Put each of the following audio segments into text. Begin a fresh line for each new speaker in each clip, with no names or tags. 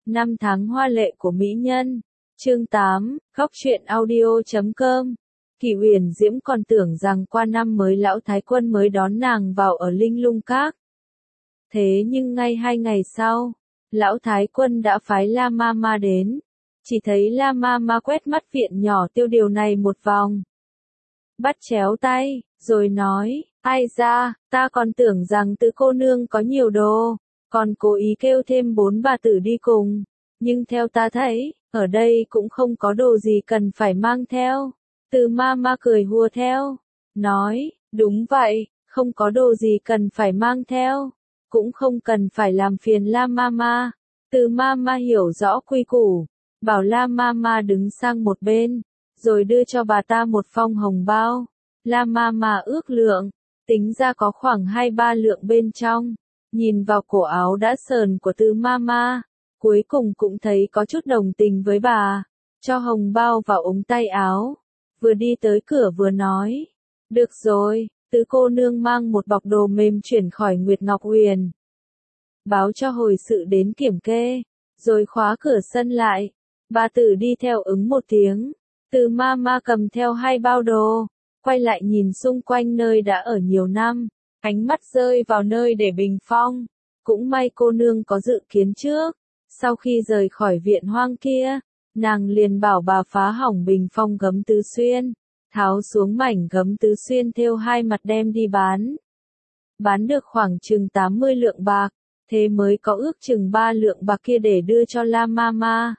Năm tháng hoa lệ của mỹ nhân. Chương 8, Góc truyện audio.com. Kỷ Uyển Diễm còn tưởng rằng qua năm mới lão thái quân mới đón nàng vào ở Linh Lung Các. Thế nhưng ngay 2 ngày sau, lão thái quân đã phái La Mama đến. Chỉ thấy La Mama quét mắt viện nhỏ Tiêu Điều này một vòng. Bắt chéo tay, rồi nói, ai ra, ta còn tưởng rằng tứ cô nương có nhiều đồ, còn cố ý kêu thêm 4 bà tử đi cùng. Nhưng theo ta thấy, ở đây cũng không có đồ gì cần phải mang theo. Từ Mama cười hùa theo, nói, đúng vậy, không có đồ gì cần phải mang theo, cũng không cần phải làm phiền La Mama. Từ Mama hiểu rõ quy củ, bảo La Mama đứng sang một bên, rồi đưa cho bà ta một phong hồng bao. La Mama ước lượng, tính ra có khoảng 2-3 lượng bên trong. Nhìn vào cổ áo đã sờn của Từ Mama, cuối cùng cũng thấy có chút đồng tình với bà, cho hồng bao vào ống tay áo. Vừa đi tới cửa vừa nói, được rồi, tứ cô nương mang một bọc đồ mềm chuyển khỏi Nguyệt Ngọc Huyền. Báo cho hồi sự đến kiểm kê, rồi khóa cửa sân lại. Bà tử đi theo ứng một tiếng. Từ Mama cầm theo 2 bao đồ, quay lại nhìn xung quanh nơi đã ở nhiều năm, ánh mắt rơi vào nơi để bình phong. Cũng may cô nương có dự kiến trước, sau khi rời khỏi viện hoang kia, nàng liền bảo bà phá hỏng bình phong gấm tứ xuyên, tháo xuống mảnh gấm tứ xuyên thêu 2 mặt đem đi bán. Bán được khoảng chừng 80 lượng bạc, thế mới có ước chừng 3 lượng bạc kia để đưa cho La Mama.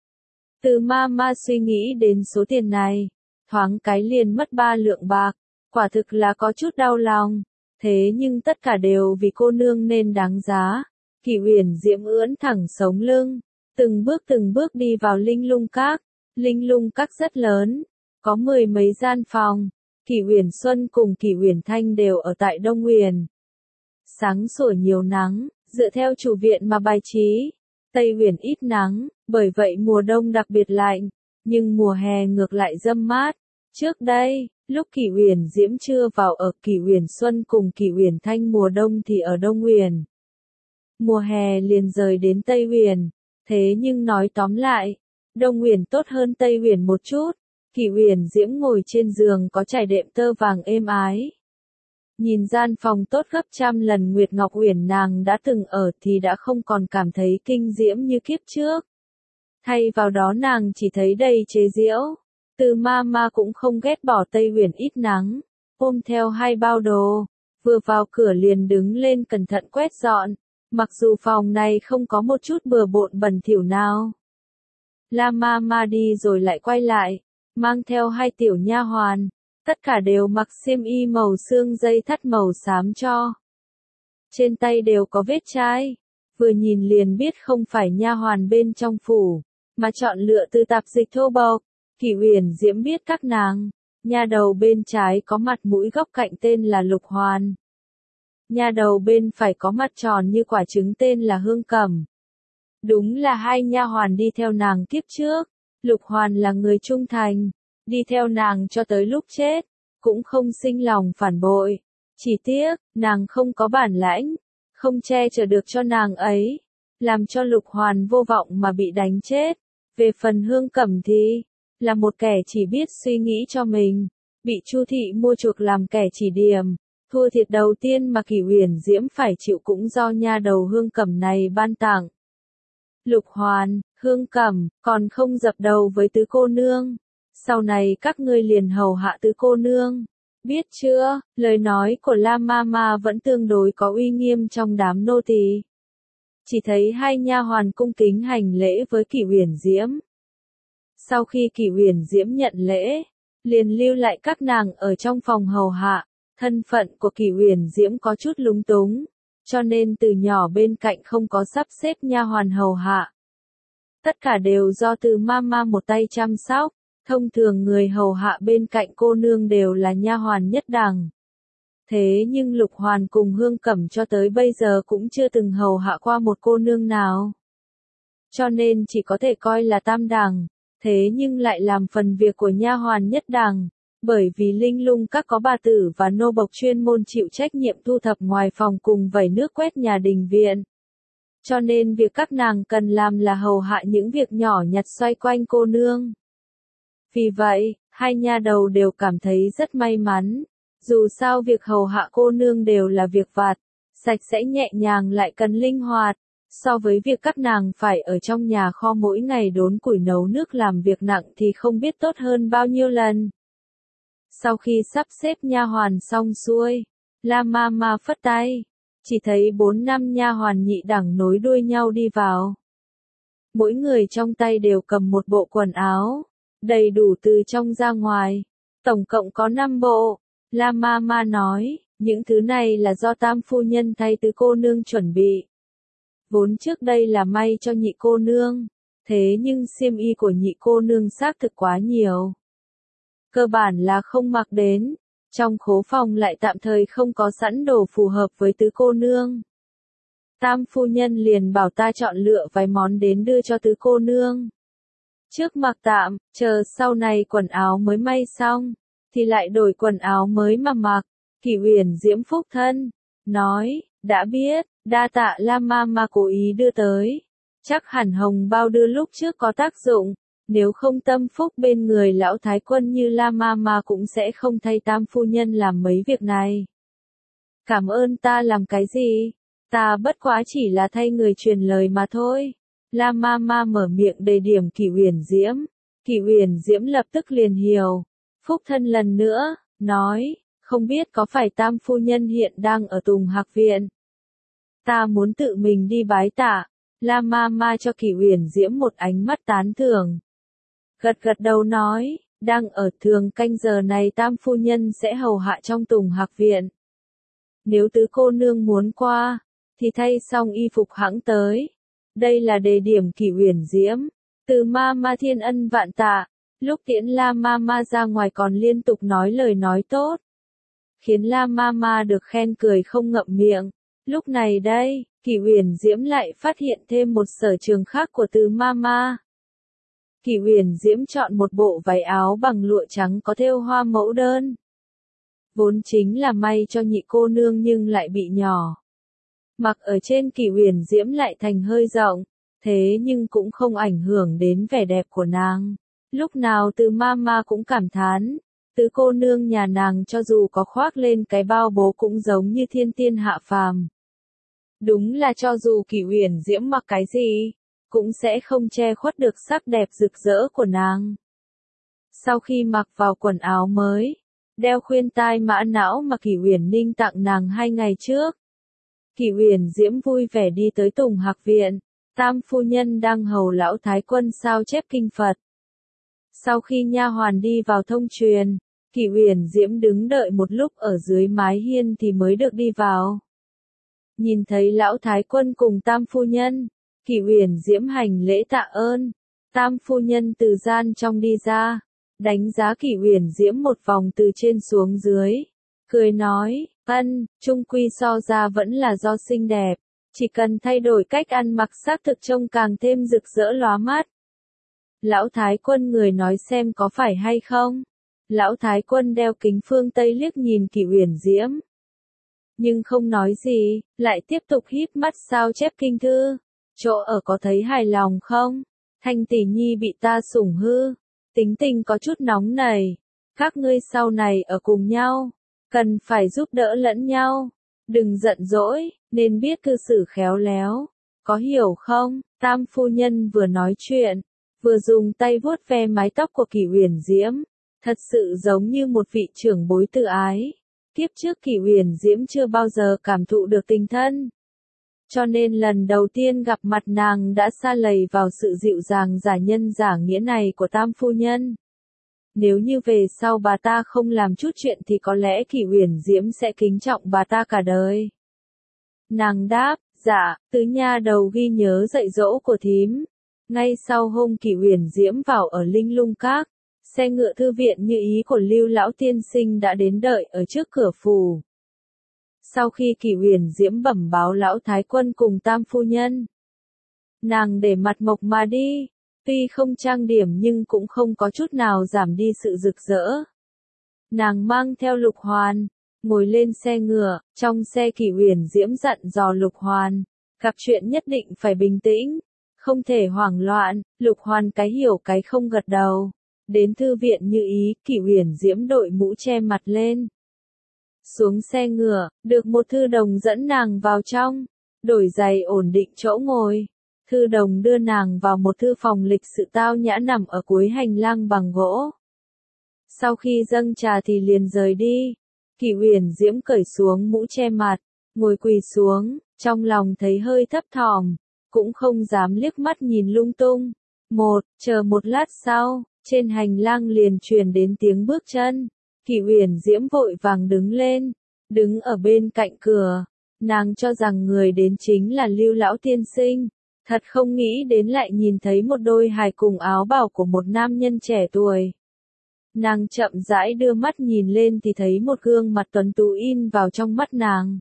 Từ Mama suy nghĩ đến số tiền này, thoáng cái liền mất 3 lượng bạc, quả thực là có chút đau lòng, thế nhưng tất cả đều vì cô nương nên đáng giá. Kỷ Uyển Diễm ưỡn thẳng sống lưng, từng bước đi vào Linh Lung Các. Linh Lung Các rất lớn, có 10 mấy gian phòng. Kỷ Uyển Xuân cùng Kỷ Uyển Thanh đều ở tại Đông Huyền. Sáng sủa nhiều nắng, dựa theo chủ viện mà bài trí. Tây Huyền ít nắng, bởi vậy mùa đông đặc biệt lạnh, nhưng mùa hè ngược lại râm mát. Trước đây, lúc Kỷ Uyển Diễm chưa vào ở Kỷ Uyển Xuân cùng Kỷ Uyển Thanh mùa đông thì ở Đông Huyền. Mùa hè liền rời đến Tây Huyền, thế nhưng nói tóm lại, Đông Huyền tốt hơn Tây Huyền một chút. Kỷ Uyển Diễm ngồi trên giường có trải đệm tơ vàng êm ái. Nhìn gian phòng tốt gấp trăm lần Nguyệt Ngọc Huyền nàng đã từng ở thì đã không còn cảm thấy kinh diễm như kiếp trước. Thay vào đó nàng chỉ thấy đầy chế giễu. Từ Mama cũng không ghét bỏ Tây Huyền ít nắng, ôm theo 2 bao đồ, vừa vào cửa liền đứng lên cẩn thận quét dọn, mặc dù phòng này không có một chút bừa bộn bẩn thỉu nào. La Mama đi rồi lại quay lại, mang theo 2 tiểu nha hoàn, tất cả đều mặc xiêm y màu xương dây thắt màu xám cho. Trên tay đều có vết chai, vừa nhìn liền biết không phải nha hoàn bên trong phủ, mà chọn lựa từ tạp dịch thô bộc. Kỷ Uyển Diễm biết các nàng, nha đầu bên trái có mặt mũi góc cạnh tên là Lục Hoàn. Nha đầu bên phải có mặt tròn như quả trứng tên là Hương Cẩm. Đúng là 2 nha hoàn đi theo nàng kiếp trước. Lục Hoàn là người trung thành, đi theo nàng cho tới lúc chết, cũng không sinh lòng phản bội. Chỉ tiếc, nàng không có bản lãnh, không che chở được cho nàng ấy, làm cho Lục Hoàn vô vọng mà bị đánh chết. Về phần Hương Cẩm thì, là một kẻ chỉ biết suy nghĩ cho mình, bị Chu thị mua chuộc làm kẻ chỉ điểm. Thua thiệt đầu tiên mà Kỷ Uyển Diễm phải chịu cũng do nha đầu Hương Cẩm này ban tặng. Lục Hoàn, Hương Cẩm, còn không dập đầu với tứ cô nương. Sau này các ngươi liền hầu hạ tứ cô nương. Biết chưa, lời nói của La Mama vẫn tương đối có uy nghiêm trong đám nô tỳ. Chỉ thấy 2 nha hoàn cung kính hành lễ với Kỷ Uyển Diễm. Sau khi Kỷ Uyển Diễm nhận lễ, liền lưu lại các nàng ở trong phòng hầu hạ. Thân phận của Kỷ Uyển Diễm có chút lúng túng, cho nên từ nhỏ bên cạnh không có sắp xếp nha hoàn hầu hạ. Tất cả đều do Từ Mama một tay chăm sóc. Thông thường người hầu hạ bên cạnh cô nương đều là nha hoàn nhất đẳng. Thế nhưng Lục Hoàn cùng Hương Cẩm cho tới bây giờ cũng chưa từng hầu hạ qua một cô nương nào. Cho nên chỉ có thể coi là tam đẳng, thế nhưng lại làm phần việc của nha hoàn nhất đẳng. Bởi vì Linh Lung Các có bà tử và nô bộc chuyên môn chịu trách nhiệm thu thập ngoài phòng cùng vẩy nước quét nhà đình viện. cho nên việc các nàng cần làm là hầu hạ những việc nhỏ nhặt xoay quanh cô nương. Vì vậy, hai nha đầu đều cảm thấy rất may mắn, dù sao việc hầu hạ cô nương đều là việc vặt, sạch sẽ nhẹ nhàng lại cần linh hoạt, so với việc các nàng phải ở trong nhà kho mỗi ngày đốn củi nấu nước làm việc nặng thì không biết tốt hơn bao nhiêu lần. Sau khi sắp xếp nha hoàn xong xuôi, La Mama phất tay, chỉ thấy 4-5 nha hoàn nhị đẳng nối đuôi nhau đi vào. Mỗi người trong tay đều cầm một bộ quần áo, đầy đủ từ trong ra ngoài, tổng cộng có 5 bộ. La Mama nói, những thứ này là do tam phu nhân thay tứ cô nương chuẩn bị. Vốn trước đây là may cho nhị cô nương, thế nhưng xiêm y của nhị cô nương xác thực quá nhiều. Cơ bản là không mặc đến, trong khố phòng lại tạm thời không có sẵn đồ phù hợp với tứ cô nương. Tam phu nhân liền bảo ta chọn lựa vài món đến đưa cho tứ cô nương. Trước mặc tạm, chờ sau này quần áo mới may xong, thì lại đổi quần áo mới mà mặc. Kỷ Uyển Diễm phúc thân, nói, đã biết, đa tạ La Mama cố ý đưa tới. Chắc hẳn hồng bao đưa lúc trước có tác dụng, nếu không tâm phúc bên người lão thái quân như La Mama cũng sẽ không thay tam phu nhân làm mấy việc này. Cảm ơn ta làm cái gì? Ta bất quá chỉ là thay người truyền lời mà thôi. La Mama mở miệng đề điểm Kỷ Uyển Diễm. Kỷ Uyển Diễm lập tức liền hiểu. Phúc thân lần nữa, nói, không biết có phải tam phu nhân hiện đang ở Tùng Hạc Viện. Ta muốn tự mình đi bái tạ. La Mama cho Kỷ Uyển Diễm một ánh mắt tán thưởng. Gật gật đầu nói, đang ở thường canh giờ này tam phu nhân sẽ hầu hạ trong Tùng Hạc Viện. Nếu tứ cô nương muốn qua, thì thay xong y phục hẵng tới. Đây là đề điểm Kỷ Uyển Diễm. Từ Mama thiên ân vạn tạ, lúc tiễn La Mama ra ngoài còn liên tục nói lời nói tốt. Khiến La Mama được khen cười không ngậm miệng. Lúc này đây, Kỷ Uyển Diễm lại phát hiện thêm một sở trường khác của Từ Mama. Kỷ Uyển Diễm chọn một bộ váy áo bằng lụa trắng có thêu hoa mẫu đơn. Vốn chính là may cho nhị cô nương nhưng lại bị nhỏ. Mặc ở trên Kỷ Uyển Diễm lại thành hơi rộng, thế nhưng cũng không ảnh hưởng đến vẻ đẹp của nàng. Lúc nào Từ Mama cũng cảm thán, tứ cô nương nhà nàng cho dù có khoác lên cái bao bố cũng giống như thiên tiên hạ phàm. Đúng là cho dù Kỷ Uyển Diễm mặc cái gì, cũng sẽ không che khuất được sắc đẹp rực rỡ của nàng. Sau khi mặc vào quần áo mới, đeo khuyên tai mã não mà Kỷ Uyển Ninh tặng nàng 2 ngày trước, Kỷ Uyển Diễm vui vẻ đi tới Tùng Hạc Viện, tam phu nhân đang hầu lão thái quân sao chép kinh Phật. Sau khi nha hoàn đi vào thông truyền, Kỷ Uyển Diễm đứng đợi một lúc ở dưới mái hiên thì mới được đi vào. Nhìn thấy lão thái quân cùng tam phu nhân, Kỷ Uyển Diễm hành lễ tạ ơn. Tam phu nhân từ gian trong đi ra, đánh giá Kỷ Uyển Diễm một vòng từ trên xuống dưới, cười nói, chung quy so ra vẫn là do xinh đẹp, chỉ cần thay đổi cách ăn mặc xác thực trông càng thêm rực rỡ lóa mắt. Lão thái quân người nói xem có phải hay không? Lão thái quân đeo kính phương Tây liếc nhìn Kỷ Uyển Diễm, nhưng không nói gì, lại tiếp tục híp mắt sao chép kinh thư. Chỗ ở có thấy hài lòng không? Thanh tỷ nhi bị ta sủng hư, tính tình có chút nóng nảy. Các ngươi sau này ở cùng nhau, cần phải giúp đỡ lẫn nhau. Đừng giận dỗi, nên biết cư xử khéo léo. Có hiểu không? Tam phu nhân vừa nói chuyện, vừa dùng tay vuốt ve mái tóc của Kỷ Uyển Diễm. Thật sự giống như một vị trưởng bối từ ái. Kiếp trước Kỷ Uyển Diễm chưa bao giờ cảm thụ được tình thân. Cho nên lần đầu tiên gặp mặt nàng đã sa lầy vào sự dịu dàng giả nhân giả nghĩa này của tam phu nhân. Nếu như về sau bà ta không làm chút chuyện thì có lẽ Kỷ Uyển Diễm sẽ kính trọng bà ta cả đời. Nàng đáp, dạ, tứ nha đầu ghi nhớ dạy dỗ của thím. Ngay sau hôm Kỷ Uyển Diễm vào ở Linh Lung Các, xe ngựa thư viện như ý của Lưu lão tiên sinh đã đến đợi ở trước cửa phủ. Sau khi Kỷ Uyển Diễm bẩm báo lão thái quân cùng tam phu nhân, nàng để mặt mộc mà đi, tuy không trang điểm nhưng cũng không có chút nào giảm đi sự rực rỡ. Nàng mang theo Lục Hoàn, ngồi lên xe ngựa, trong xe Kỷ Uyển Diễm dặn dò Lục Hoàn, Gặp chuyện nhất định phải bình tĩnh, không thể hoảng loạn. Lục Hoàn cái hiểu cái không gật đầu. Đến thư viện như ý, Kỷ Uyển Diễm đội mũ che mặt lên. Xuống xe ngựa, được một thư đồng dẫn nàng vào trong, đổi giày ổn định chỗ ngồi. Thư đồng đưa nàng vào một thư phòng lịch sự tao nhã nằm ở cuối hành lang bằng gỗ. Sau khi dâng trà thì liền rời đi. Kỷ Uyển Diễm cởi xuống mũ che mặt, ngồi quỳ xuống, trong lòng thấy hơi thấp thỏm, cũng không dám liếc mắt nhìn lung tung. Chờ một lát sau, trên hành lang liền truyền đến tiếng bước chân. Kỷ Uyển Diễm vội vàng đứng lên, đứng ở bên cạnh cửa. Nàng cho rằng người đến chính là Lưu lão tiên sinh, thật không nghĩ đến lại nhìn thấy một đôi hài cùng áo bào của một nam nhân trẻ tuổi. Nàng chậm rãi đưa mắt nhìn lên thì thấy một gương mặt tuấn tú in vào trong mắt nàng.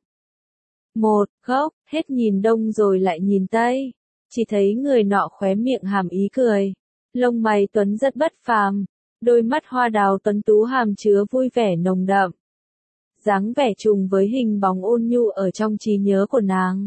Hết nhìn đông rồi lại nhìn tây, chỉ thấy người nọ khóe miệng hàm ý cười, lông mày tuấn rất bất phàm, đôi mắt hoa đào tuấn tú hàm chứa vui vẻ nồng đậm. Dáng vẻ trùng với hình bóng ôn nhu ở trong trí nhớ của nàng.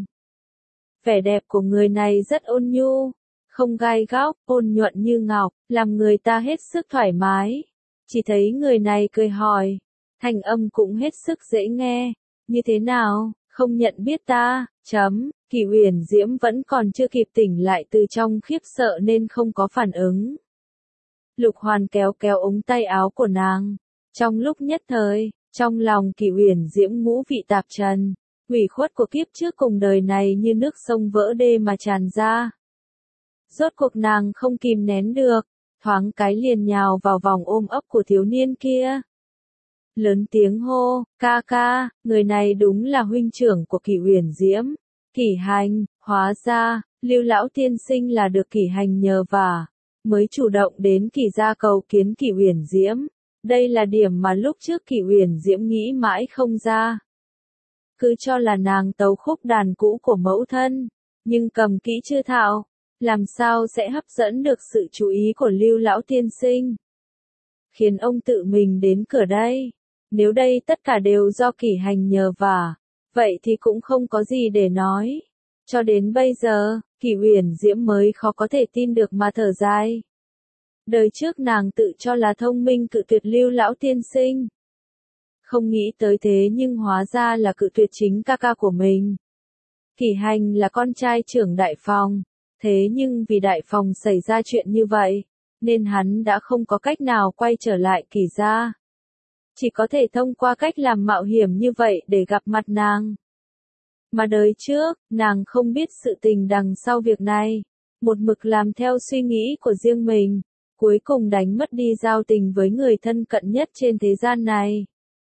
Vẻ đẹp của người này rất ôn nhu, không gai góc, ôn nhuận như ngọc, làm người ta hết sức thoải mái. Chỉ thấy người này cười hỏi, thanh âm cũng hết sức dễ nghe, như thế nào, không nhận biết ta, Kỷ Uyển Diễm vẫn còn chưa kịp tỉnh lại từ trong khiếp sợ nên không có phản ứng. Lục Hoàn kéo kéo ống tay áo của nàng, trong lúc nhất thời, trong lòng Kỷ Uyển Diễm ngũ vị tạp trần, ủy khuất của kiếp trước cùng đời này như nước sông vỡ đê mà tràn ra. Rốt cuộc nàng không kìm nén được, thoáng cái liền nhào vào vòng ôm ấp của thiếu niên kia. Lớn tiếng hô, ca ca, người này đúng là huynh trưởng của Kỷ Uyển Diễm, Kỷ Hành. Hóa ra, Lưu lão tiên sinh là được Kỷ Hành nhờ vả, mới chủ động đến Kỷ gia cầu kiến Kỷ Uyển Diễm. Đây là điểm mà lúc trước Kỷ Uyển Diễm nghĩ mãi không ra. Cứ cho là nàng tấu khúc đàn cũ của mẫu thân, nhưng cầm kỹ chưa thạo, làm sao sẽ hấp dẫn được sự chú ý của Lưu lão tiên sinh, khiến ông tự mình đến cửa đây. Nếu đây tất cả đều do Kỷ Hành nhờ vả, vậy thì cũng không có gì để nói. Cho đến bây giờ, Kỷ Uyển Diễm mới khó có thể tin được mà thở dài. Đời trước nàng tự cho là thông minh cự tuyệt Lưu lão tiên sinh. Không nghĩ tới thế nhưng hóa ra là cự tuyệt chính ca ca của mình. Kỷ Hành là con trai trưởng đại phòng, thế nhưng vì đại phòng xảy ra chuyện như vậy, nên hắn đã không có cách nào quay trở lại Kỷ gia. Chỉ có thể thông qua cách làm mạo hiểm như vậy để gặp mặt nàng. Mà đời trước, nàng không biết sự tình đằng sau việc này, một mực làm theo suy nghĩ của riêng mình, cuối cùng đánh mất đi giao tình với người thân cận nhất trên thế gian này.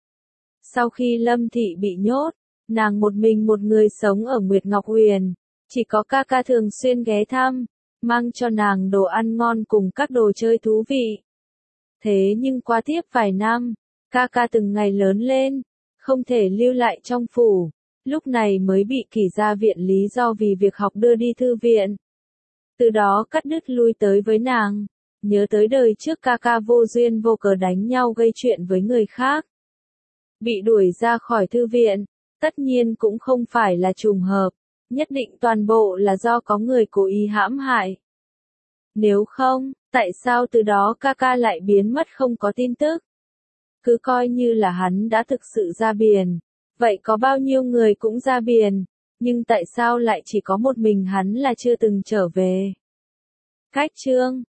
Sau khi Lâm Thị bị nhốt, nàng một mình một người sống ở Nguyệt Ngọc Huyền, chỉ có ca ca thường xuyên ghé thăm, mang cho nàng đồ ăn ngon cùng các đồ chơi thú vị. Thế nhưng qua tiếp vài năm, ca ca từng ngày lớn lên, không thể lưu lại trong phủ, lúc này mới bị Kỷ gia viện lý do vì việc học đưa đi thư viện. Từ đó cắt đứt lui tới với nàng, nhớ tới đời trước ca ca vô duyên vô cớ đánh nhau gây chuyện với người khác. Bị đuổi ra khỏi thư viện, tất nhiên cũng không phải là trùng hợp, nhất định toàn bộ là do có người cố ý hãm hại. Nếu không, tại sao từ đó ca ca lại biến mất không có tin tức? Cứ coi như là hắn đã thực sự ra biển, vậy có bao nhiêu người cũng ra biển, nhưng tại sao lại chỉ có một mình hắn là chưa từng trở về? Cách chương